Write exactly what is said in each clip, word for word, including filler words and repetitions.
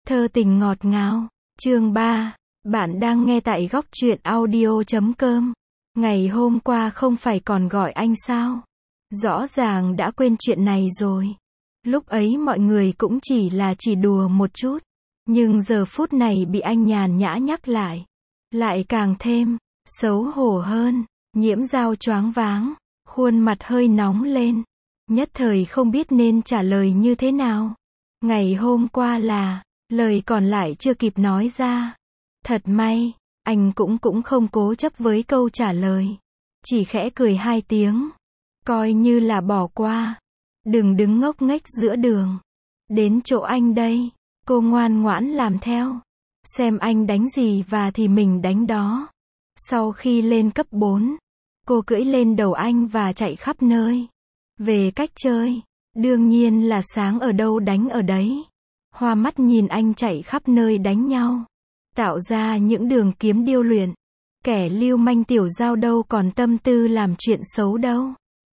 Thơ tình ngọt ngào. Chương ba. Bạn đang nghe tại góc truyện audio chấm com. Ngày hôm qua không phải còn gọi anh sao? Rõ ràng đã quên chuyện này rồi. Lúc ấy mọi người cũng chỉ là chỉ đùa một chút. Nhưng giờ phút này bị anh nhàn nhã nhắc lại. Lại càng thêm xấu hổ hơn. Nhiễm Dao choáng váng. Khuôn mặt hơi nóng lên. Nhất thời không biết nên trả lời như thế nào. Ngày hôm qua là, lời còn lại chưa kịp nói ra. Thật may, anh cũng cũng không cố chấp với câu trả lời. Chỉ khẽ cười hai tiếng. Coi như là bỏ qua. Đừng đứng ngốc nghếch giữa đường. Đến chỗ anh đây. Cô ngoan ngoãn làm theo. Xem anh đánh gì và thì mình đánh đó. Sau khi lên cấp bốn, cô cưỡi lên đầu anh và chạy khắp nơi. Về cách chơi, đương nhiên là sáng ở đâu đánh ở đấy. Hoa mắt nhìn anh chạy khắp nơi đánh nhau. Tạo ra những đường kiếm điêu luyện. Kẻ lưu manh Tiểu Dao đâu còn tâm tư làm chuyện xấu đâu.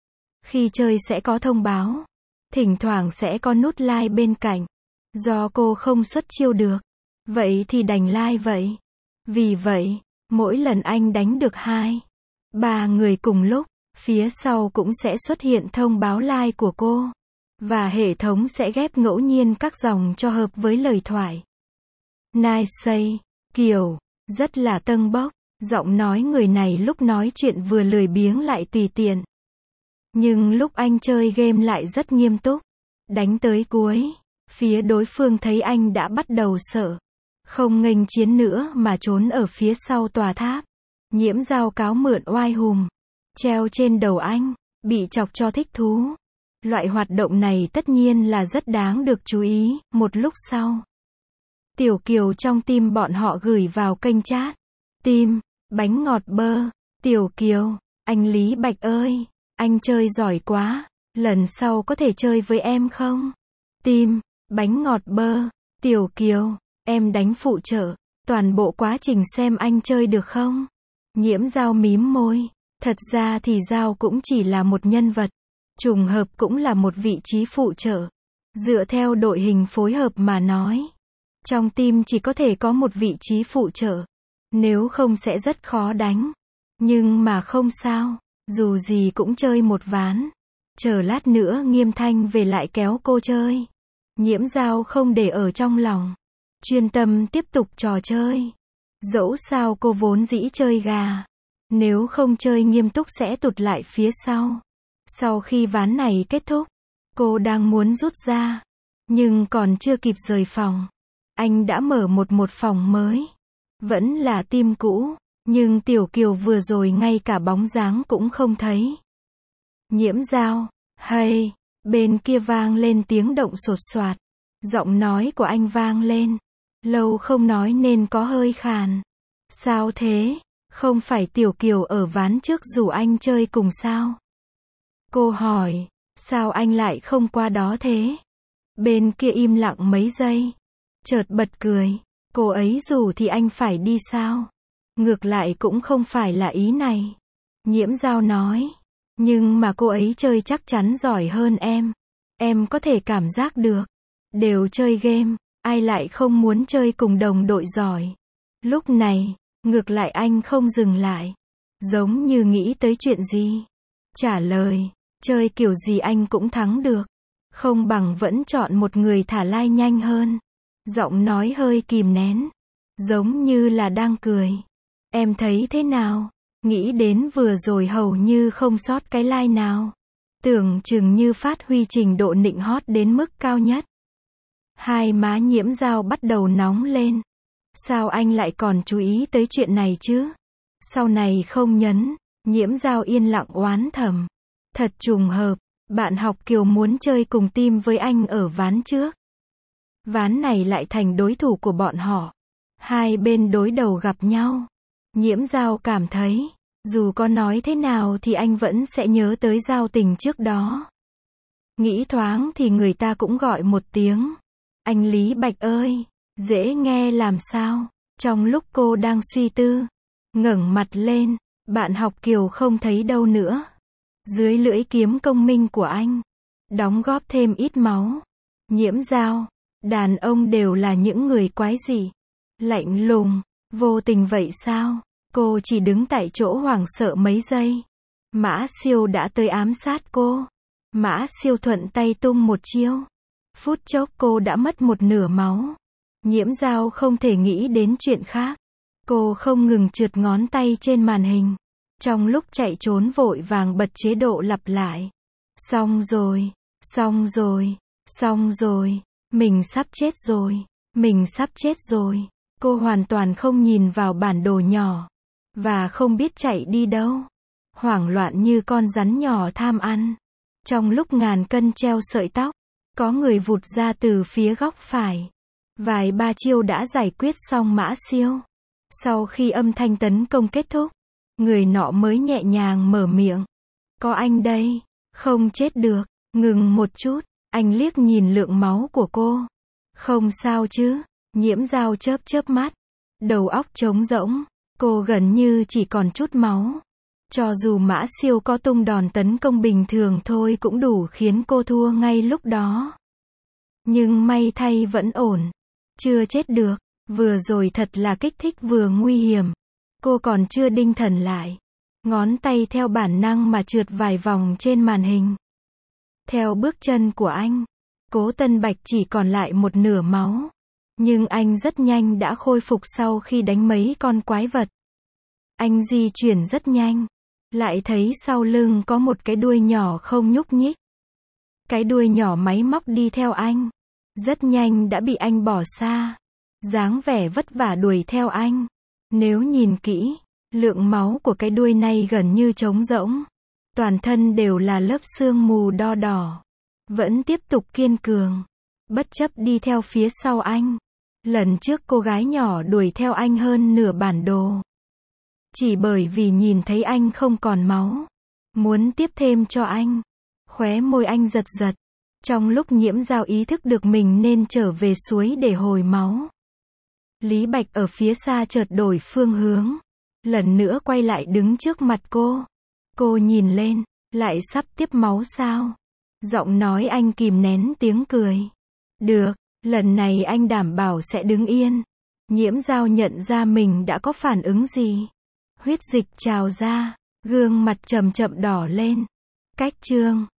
Khi chơi sẽ có thông báo. Thỉnh thoảng sẽ có nút like bên cạnh. Do cô không xuất chiêu được. Vậy thì đành like vậy. Vì vậy, mỗi lần anh đánh được hai, ba người cùng lúc, phía sau cũng sẽ xuất hiện thông báo like của cô. Và hệ thống sẽ ghép ngẫu nhiên các dòng cho hợp với lời thoại. Nice say, kiểu, rất là tâng bốc. Giọng nói người này lúc nói chuyện vừa lười biếng lại tùy tiện. Nhưng lúc anh chơi game lại rất nghiêm túc. Đánh tới cuối, phía đối phương thấy anh đã bắt đầu sợ. Không nghênh chiến nữa mà trốn ở phía sau tòa tháp. Nhiễm Dao cáo mượn oai hùm. Treo trên đầu anh, bị chọc cho thích thú. Loại hoạt động này tất nhiên là rất đáng được chú ý. Một lúc sau, Tiểu Kiều trong tim bọn họ gửi vào kênh chat. Tim, bánh ngọt bơ. Tiểu Kiều, anh Lý Bạch ơi, anh chơi giỏi quá. Lần sau có thể chơi với em không? Tim, bánh ngọt bơ. Tiểu Kiều, em đánh phụ trợ. Toàn bộ quá trình xem anh chơi được không? Nhiễm Dao mím môi. Thật ra thì Dao cũng chỉ là một nhân vật. Trùng hợp cũng là một vị trí phụ trợ. Dựa theo đội hình phối hợp mà nói. Trong team chỉ có thể có một vị trí phụ trợ. Nếu không sẽ rất khó đánh. Nhưng mà không sao. Dù gì cũng chơi một ván. Chờ lát nữa Nghiêm Thanh về lại kéo cô chơi. Nhiễm Dao không để ở trong lòng. Chuyên tâm tiếp tục trò chơi. Dẫu sao cô vốn dĩ chơi gà. Nếu không chơi nghiêm túc sẽ tụt lại phía sau. Sau khi ván này kết thúc, cô đang muốn rút ra. Nhưng còn chưa kịp rời phòng. Anh đã mở một một phòng mới. Vẫn là team cũ. Nhưng Tiểu Kiều vừa rồi ngay cả bóng dáng cũng không thấy. Nhiễm Dao, hay, bên kia vang lên tiếng động sột soạt. Giọng nói của anh vang lên. Lâu không nói nên có hơi khàn. Sao thế? Không phải Tiểu Kiều ở ván trước rủ anh chơi cùng sao? Cô hỏi, sao anh lại không qua đó thế? Bên kia im lặng mấy giây. Chợt bật cười, cô ấy rủ thì anh phải đi sao? Ngược lại cũng không phải là ý này. Nhiễm Dao nói, nhưng mà cô ấy chơi chắc chắn giỏi hơn em. Em có thể cảm giác được. Đều chơi game, ai lại không muốn chơi cùng đồng đội giỏi. Lúc này, ngược lại anh không dừng lại. Giống như nghĩ tới chuyện gì. Trả lời, chơi kiểu gì anh cũng thắng được. Không bằng vẫn chọn một người thả like nhanh hơn. Giọng nói hơi kìm nén. Giống như là đang cười. Em thấy thế nào? Nghĩ đến vừa rồi hầu như không sót cái like nào. Tưởng chừng như phát huy trình độ nịnh hót đến mức cao nhất. Hai má Nhiễm Dao bắt đầu nóng lên. Sao anh lại còn chú ý tới chuyện này chứ? Sau này không nhấn. Nhiễm Dao yên lặng oán thầm. Thật trùng hợp, bạn học Kiều muốn chơi cùng team với anh ở ván trước. Ván này lại thành đối thủ của bọn họ. Hai bên đối đầu gặp nhau. Nhiễm Dao cảm thấy, dù có nói thế nào thì anh vẫn sẽ nhớ tới giao tình trước đó. Nghĩ thoáng thì người ta cũng gọi một tiếng. Anh Lý Bạch ơi, dễ nghe làm sao? Trong lúc cô đang suy tư, ngẩng mặt lên, bạn học Kiều không thấy đâu nữa. Dưới lưỡi kiếm công minh của anh, đóng góp thêm ít máu. Nhiễm Dao, Đàn ông đều là những người quái dị, lạnh lùng, vô tình vậy sao? Cô chỉ đứng tại chỗ hoảng sợ mấy giây. Mã Siêu đã tới ám sát cô. Mã Siêu thuận tay tung một chiêu. Phút chốc cô đã mất một nửa máu. Nhiễm Dao không thể nghĩ đến chuyện khác. Cô không ngừng trượt ngón tay trên màn hình. Trong lúc chạy trốn vội vàng bật chế độ lặp lại. Xong rồi, xong rồi, xong rồi, mình sắp chết rồi, mình sắp chết rồi. Cô hoàn toàn không nhìn vào bản đồ nhỏ. Và không biết chạy đi đâu. Hoảng loạn như con rắn nhỏ tham ăn. Trong lúc ngàn cân treo sợi tóc, có người vụt ra từ phía góc phải. Vài ba chiêu đã giải quyết xong Mã Siêu. Sau khi âm thanh tấn công kết thúc, người nọ mới nhẹ nhàng mở miệng. Có anh đây, không chết được, ngừng một chút, anh liếc nhìn lượng máu của cô. Không sao chứ, Nhiễm Dao chớp chớp mắt, đầu óc trống rỗng, cô gần như chỉ còn chút máu. Cho dù Mã Siêu có tung đòn tấn công bình thường thôi cũng đủ khiến cô thua ngay lúc đó. Nhưng may thay vẫn ổn, chưa chết được, vừa rồi thật là kích thích vừa nguy hiểm. Cô còn chưa định thần lại. Ngón tay theo bản năng mà trượt vài vòng trên màn hình. Theo bước chân của anh, Cố Tân Bạch chỉ còn lại một nửa máu. Nhưng anh rất nhanh đã khôi phục sau khi đánh mấy con quái vật. Anh di chuyển rất nhanh. Lại thấy sau lưng có một cái đuôi nhỏ không nhúc nhích. Cái đuôi nhỏ máy móc đi theo anh. Rất nhanh đã bị anh bỏ xa. Dáng vẻ vất vả đuổi theo anh. Nếu nhìn kỹ, lượng máu của cái đuôi này gần như trống rỗng. Toàn thân đều là lớp sương mù đo đỏ. Vẫn tiếp tục kiên cường. Bất chấp đi theo phía sau anh. Lần trước cô gái nhỏ đuổi theo anh hơn nửa bản đồ. Chỉ bởi vì nhìn thấy anh không còn máu. Muốn tiếp thêm cho anh. Khóe môi anh giật giật. Trong lúc Nhiễm Dao ý thức được mình nên trở về suối để hồi máu. Lý Bạch ở phía xa chợt đổi phương hướng. Lần nữa quay lại đứng trước mặt cô. Cô nhìn lên, lại sắp tiếp máu sao? Giọng nói anh kìm nén tiếng cười. Được, lần này anh đảm bảo sẽ đứng yên. Nhiễm Dao nhận ra mình đã có phản ứng gì. Huyết dịch trào ra, gương mặt chậm chậm đỏ lên. Cách chương